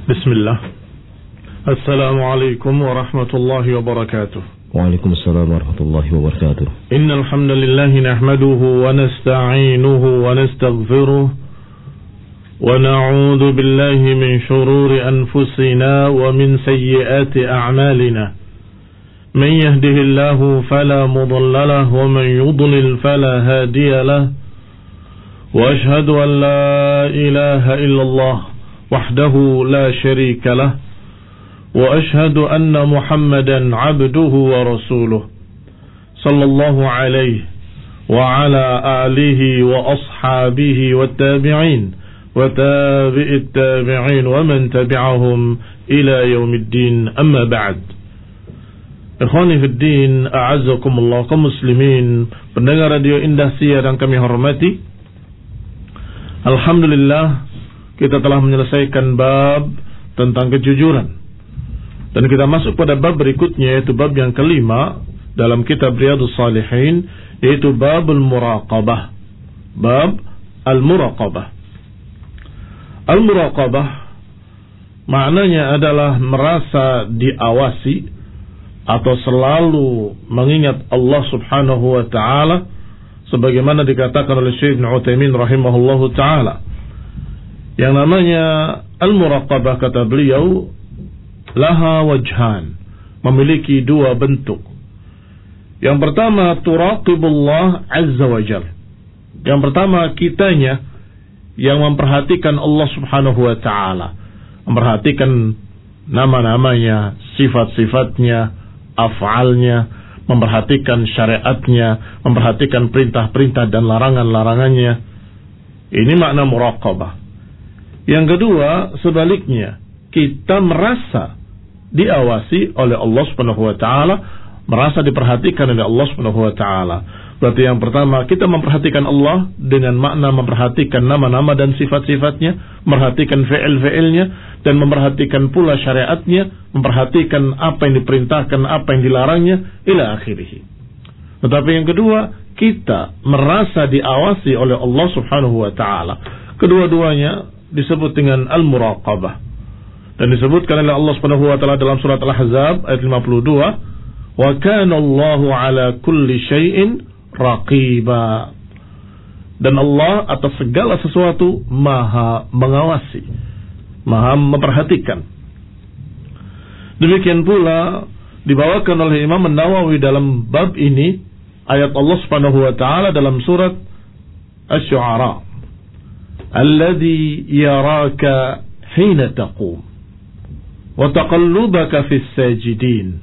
Bismillah. Assalamualaikum warahmatullahi wabarakatuh. Waalaikumsalam warahmatullahi wabarakatuh. Innal hamdalillah nahmaduhu wa nasta'inuhu wa nastaghfiruh wa na'udzu billahi min shururi anfusina wa min sayyiati a'malina. Man yahdihillahu fala mudilla lahu wa man yudlil fala hadiya lahu. Wa ashhadu an la ilaha illallah wahdahu la syarika lah wa ashhadu anna Muhammadan abduhu wa rasuluh sallallahu alaihi wa ala alihi wa ashabihi wa tabi'in wa tabi'it tabi'in wa man tabi'ahum ila yaumiddin, amma ba'd. Ikhwani fid din, a'azzakumullah, kaum muslimin pendengar radio Indah Siar yang kami hormati, alhamdulillah kita telah menyelesaikan bab tentang kejujuran. Dan kita masuk pada bab berikutnya, yaitu bab yang kelima dalam kitab Riyadhus Shalihin, yaitu babul muraqabah. Bab al-muraqabah. Al-muraqabah maknanya adalah merasa diawasi atau selalu mengingat Allah Subhanahu wa taala, sebagaimana dikatakan oleh Syekh Ibnu Utsaimin rahimahullahu taala. Yang namanya al-muraqabah, kata beliau, laha wajhan, memiliki dua bentuk. Yang pertama, turaqibullah azza wa jal. Yang pertama, kitanya yang memperhatikan Allah subhanahu wa ta'ala, memperhatikan nama-namanya, sifat-sifatnya, af'alnya, memperhatikan syariatnya, memperhatikan perintah-perintah dan larangan-larangannya. Ini makna muraqabah. Yang kedua, sebaliknya, kita merasa diawasi oleh Allah Subhanahu wa taala, merasa diperhatikan oleh Allah Subhanahu wa taala. Berarti yang pertama, kita memperhatikan Allah dengan makna memperhatikan nama-nama dan sifat-sifatnya, memperhatikan fi'il-fi'ilnya, dan memperhatikan pula syariatnya, memperhatikan apa yang diperintahkan, apa yang dilarangnya, ila akhirih. Tetapi yang kedua, kita merasa diawasi oleh Allah Subhanahu wa taala. Kedua-duanya disebut dengan al-muraqabah, dan disebutkan oleh Allah Subhanahu wa taala dalam surat Al-Ahzab ayat 52, wa kana Allahu ala kulli syai'in raqiba, dan Allah atas segala sesuatu maha mengawasi, maha memperhatikan. Demikian pula dibawakan oleh Imam An-Nawawi dalam bab ini ayat Allah Subhanahu wa taala dalam surat Asy-Syu'ara, alladzi yaraka hina taqum wa taqallubaka fis sajidin.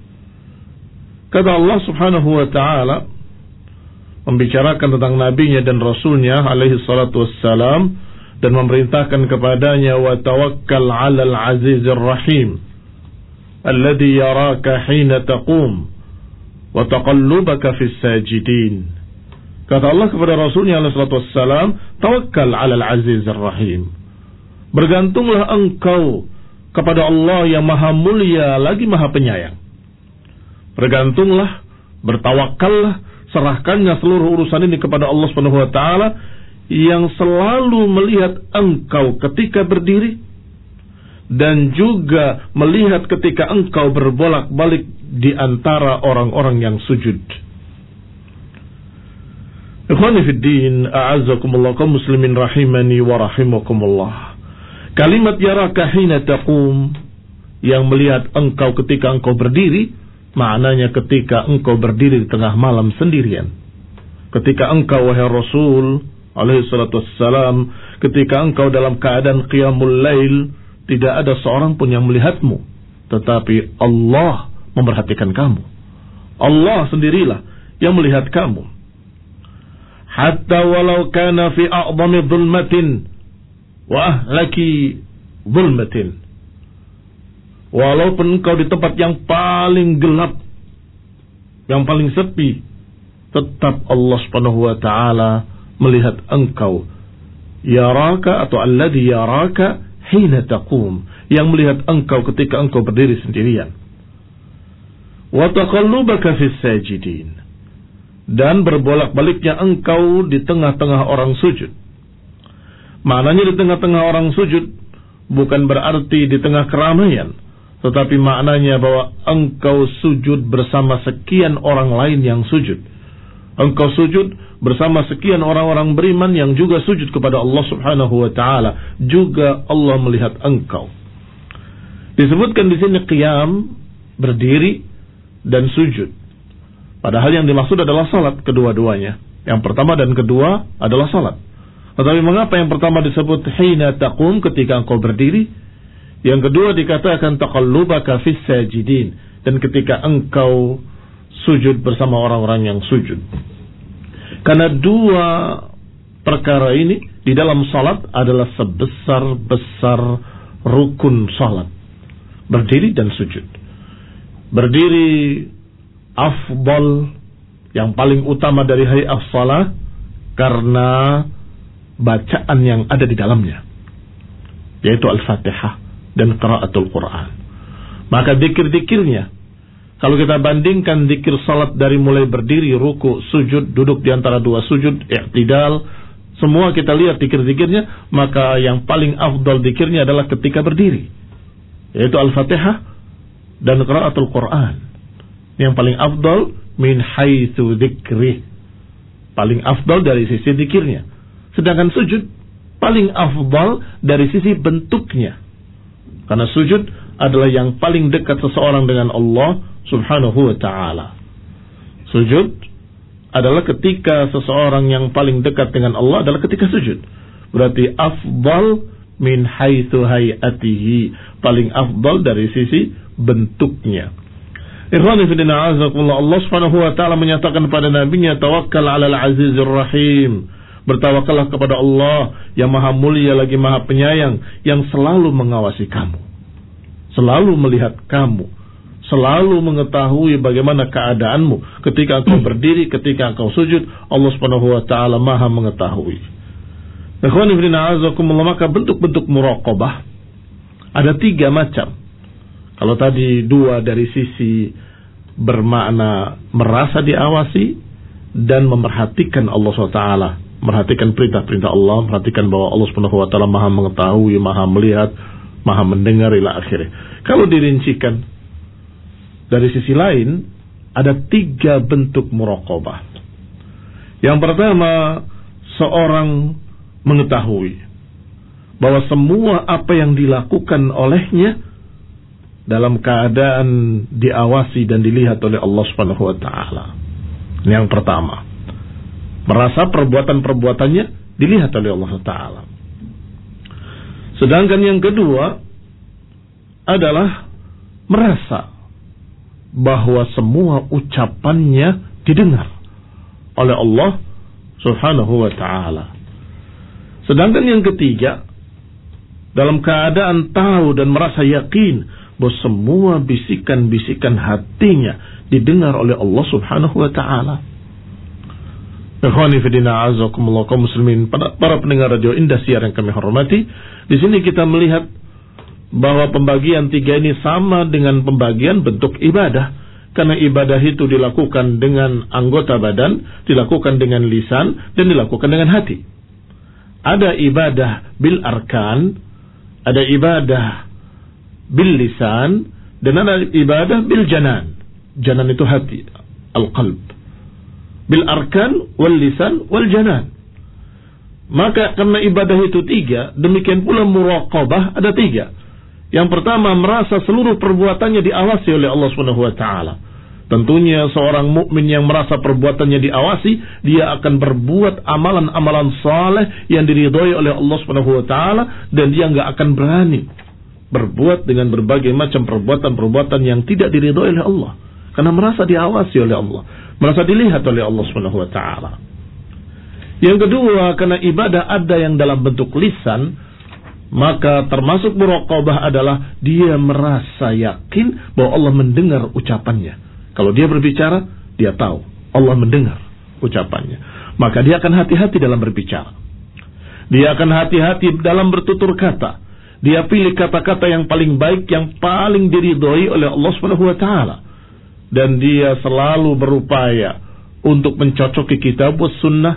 Kata Allah Subhanahu wa taala membicarakan tentang nabinya dan rasulnya alaihi salatu wassalam, dan memerintahkan kepadanya, wa tawakkal 'alal 'azizir rahim alladzi yaraka hina taqum wa taqallubaka fis sajidin. Kata Allah kepada Rasulnya alaihi salatu wassalam, tawakkal 'alal 'azizir rahim, bergantunglah engkau kepada Allah yang maha mulia lagi maha penyayang. Bergantunglah, bertawakallah, serahkannya seluruh urusan ini kepada Allah Subhanahu wa taala yang selalu melihat engkau ketika berdiri dan juga melihat ketika engkau berbolak-balik di antara orang-orang yang sujud. Ikhwani fid din, a'azzakumullah, kaum muslimin rahimani wa rahimakumullah. Kalimat yaraka hina taqum, yang melihat engkau ketika engkau berdiri, maknanya ketika engkau berdiri di tengah malam sendirian. Ketika engkau, wahai Rasul alaihi salatu wassalam, ketika engkau dalam keadaan qiyamul lail, tidak ada seorang pun yang melihatmu, tetapi Allah memperhatikan kamu. Allah sendirilah yang melihat kamu. Hatta walau kana fi a'dhami dhulmatin wa ahlaki dhulmatin, walaupun engkau di tempat yang paling gelap, yang paling sepi, tetap Allah Subhanahu wa taala melihat engkau. Yaraka atau alladhi yaraka hina taqum, yang melihat engkau ketika engkau berdiri sendirian. Wa taqallubaka fis sajidin, dan berbolak-baliknya engkau di tengah-tengah orang sujud. Maknanya di tengah-tengah orang sujud bukan berarti di tengah keramaian, tetapi maknanya bahwa engkau sujud bersama sekian orang lain yang sujud. Engkau sujud bersama sekian orang-orang beriman yang juga sujud kepada Allah Subhanahu wa taala. Juga Allah melihat engkau. Disebutkan di sini qiyam, berdiri, dan sujud. Padahal yang dimaksud adalah salat kedua-duanya. Yang pertama dan kedua adalah salat. Tetapi mengapa yang pertama disebut hina taqum, ketika engkau berdiri? Yang kedua dikatakan taqallubaka fis sajidin, dan ketika engkau sujud bersama orang-orang yang sujud. Karena dua perkara ini di dalam salat adalah sebesar-besar rukun salat. Berdiri dan sujud. Berdiri afdal, yang paling utama dari hay'ah salat, karena bacaan yang ada di dalamnya, yaitu Al-Fatihah dan qiraatul Quran. Maka zikir-zikirnya, kalau kita bandingkan zikir salat dari mulai berdiri, ruku, sujud, duduk di antara dua sujud, i'tidal, semua kita lihat zikir-zikirnya, maka yang paling afdal zikirnya adalah ketika berdiri, yaitu Al-Fatihah dan qiraatul Quran. Yang paling afdal min haitsu dzikrih, paling afdal dari sisi zikirnya. Sedangkan sujud paling afdal dari sisi bentuknya. Karena sujud adalah yang paling dekat seseorang dengan Allah Subhanahu wa ta'ala. Sujud adalah ketika seseorang yang paling dekat dengan Allah adalah ketika sujud. Berarti afdal min haitsu hayatihi, paling afdal dari sisi bentuknya. Ikhwani fi din, a'azakumullah, Allah Subhanahu wa ta'ala menyatakan pada nabinya, tawakkal 'alal 'azizir rahim. Bertawakallah kepada Allah yang maha mulia lagi maha penyayang, yang selalu mengawasi kamu, selalu melihat kamu, selalu mengetahui bagaimana keadaanmu ketika engkau berdiri, ketika engkau sujud. Allah Subhanahu wa ta'ala maha mengetahui. Ikhwani fillah, azakumullah, maka bentuk-bentuk muraqabah ada 3 macam. Kalau tadi 2 dari sisi bermakna merasa diawasi dan memperhatikan Allah SWT, merhatikan perintah-perintah Allah, perhatikan bahwa Allah Subhanahu wa ta'ala maha mengetahui, maha melihat, maha mendengar ila akhirnya. Kalau dirincikan dari sisi lain, ada 3 bentuk muraqabah. Yang pertama, seorang mengetahui bahwa semua apa yang dilakukan olehnya dalam keadaan diawasi dan dilihat oleh Allah Subhanahu wa ta'ala. Yang pertama, merasa perbuatan-perbuatannya dilihat oleh Allah Ta'ala. Sedangkan yang kedua adalah merasa bahwa semua ucapannya didengar oleh Allah Subhanahu wa ta'ala. Sedangkan yang ketiga, dalam keadaan tahu dan merasa yakin bahwa semua bisikan-bisikan hatinya didengar oleh Allah Subhanahu wa ta'ala. Ikhwani fillah, azakumullah, kaum muslimin, para pendengar radio Indosiar yang kami hormati, di sini kita melihat bahwa pembagian 3 ini sama dengan pembagian bentuk ibadah. Karena ibadah itu dilakukan dengan anggota badan, dilakukan dengan lisan, dan dilakukan dengan hati. Ada ibadah bil arkan, ada ibadah bil lisan, dan ada ibadah bil janan. Janan itu hati, al-qalb. Bil arkan wal lisan wal janan. Maka karena ibadah itu 3, demikian pula muraqabah ada 3. Yang pertama, merasa seluruh perbuatannya diawasi oleh Allah Subhanahu wa ta'ala. Tentunya seorang mukmin yang merasa perbuatannya diawasi, dia akan berbuat amalan-amalan saleh yang diridhoi oleh Allah Subhanahu wa ta'ala, dan dia enggak akan berani berbuat dengan berbagai macam perbuatan-perbuatan yang tidak diridhoi oleh Allah. Karena merasa diawasi oleh Allah, merasa dilihat oleh Allah Subhanahu wa ta'ala. Yang kedua, karena ibadah ada yang dalam bentuk lisan, maka termasuk muraqabah adalah dia merasa yakin bahwa Allah mendengar ucapannya. Kalau dia berbicara, dia tahu Allah mendengar ucapannya. Maka dia akan hati-hati dalam berbicara. Dia akan hati-hati dalam bertutur kata. Dia pilih kata-kata yang paling baik, yang paling diridhoi oleh Allah Subhanahu wa ta'ala. Dan dia selalu berupaya untuk mencocoki kitab was sunnah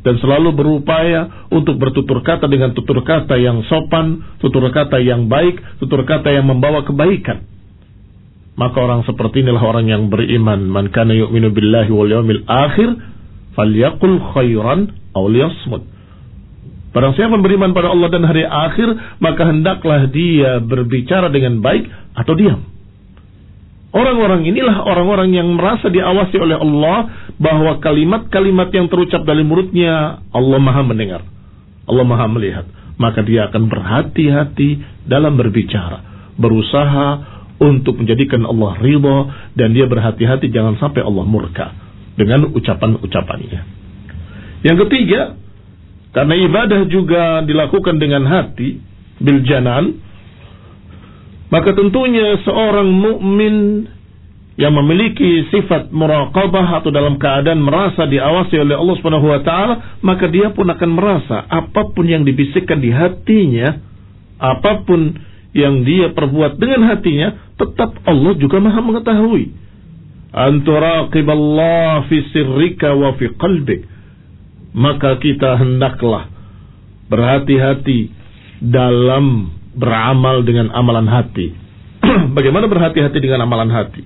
dan selalu berupaya untuk bertutur kata dengan tutur kata yang sopan, tutur kata yang baik, tutur kata yang membawa kebaikan. Maka orang seperti inilah orang yang beriman. Man kana yu'minu billahi wal yawmil akhir falyaqul khairan aw liyasmut. Barang siapa beriman pada Allah dan hari akhir, maka hendaklah dia berbicara dengan baik atau diam. Orang-orang inilah orang-orang yang merasa diawasi oleh Allah, bahwa kalimat-kalimat yang terucap dari mulutnya Allah Maha mendengar, Allah Maha melihat. Maka dia akan berhati-hati dalam berbicara, berusaha untuk menjadikan Allah ridha, dan dia berhati-hati jangan sampai Allah murka dengan ucapan-ucapannya. Yang ketiga, karena ibadah juga dilakukan dengan hati, bil janan, maka tentunya seorang mukmin yang memiliki sifat muraqabah atau dalam keadaan merasa diawasi oleh Allah Subhanahu wa taala, maka dia pun akan merasa apapun yang dibisikkan di hatinya, apapun yang dia perbuat dengan hatinya, tetap Allah juga Maha mengetahui. Anturaqiballah fi sirrika wa fi qalbik. Maka kita hendaklah berhati-hati dalam beramal dengan amalan hati. Bagaimana berhati-hati dengan amalan hati?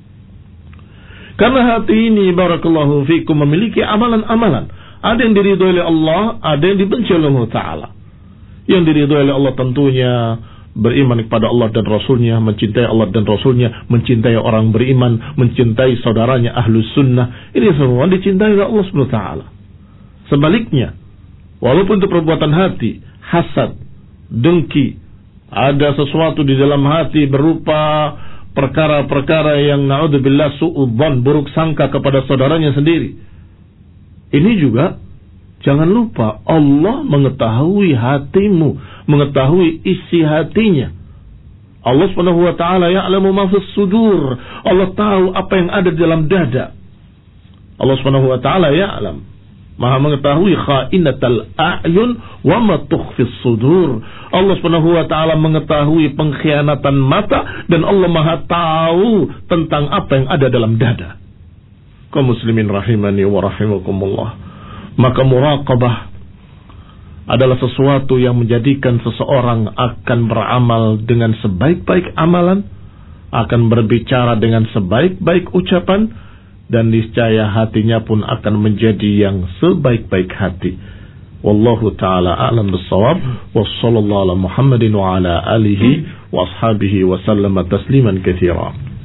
Karena hati ini, barakallahu fikum, memiliki amalan-amalan. Ada yang diridhoi oleh Allah, ada yang dibenci oleh Allah Ta'ala. Yang diridhoi oleh Allah tentunya beriman kepada Allah dan Rasulnya, mencintai Allah dan Rasulnya, mencintai orang beriman, mencintai saudaranya Ahlus Sunnah. Ini semua dicintai oleh Allah Subhanahu wa Ta'ala. Sebaliknya, walaupun itu perbuatan hati, hasad, dengki, ada sesuatu di dalam hati berupa perkara-perkara yang na'udzubillah su'udzan, buruk sangka kepada saudaranya sendiri. Ini juga jangan lupa Allah mengetahui hatimu, mengetahui isi hatinya. Allah Subhanahu wa taala ya'lamu ma fis sudur. Allah tahu apa yang ada di dalam dada. Allah Subhanahu wa taala ya'lam, Maha mengetahui kha'inatal a'yun wa ma tukhfis sudur. Allah Subhanahu wa taala mengetahui pengkhianatan mata, dan Allah Maha tahu tentang apa yang ada dalam dada. Kaum muslimin rahimani wa rahimakumullah. Maka muraqabah adalah sesuatu yang menjadikan seseorang akan beramal dengan sebaik-baik amalan, akan berbicara dengan sebaik-baik ucapan, dan niscaya hatinya pun akan menjadi yang sebaik-baik hati. Wallahu ta'ala a'lam bis-shawab. Wassallallahu ala Muhammadin wa ala alihi wa ashabihi wa sallama tasliman katsira.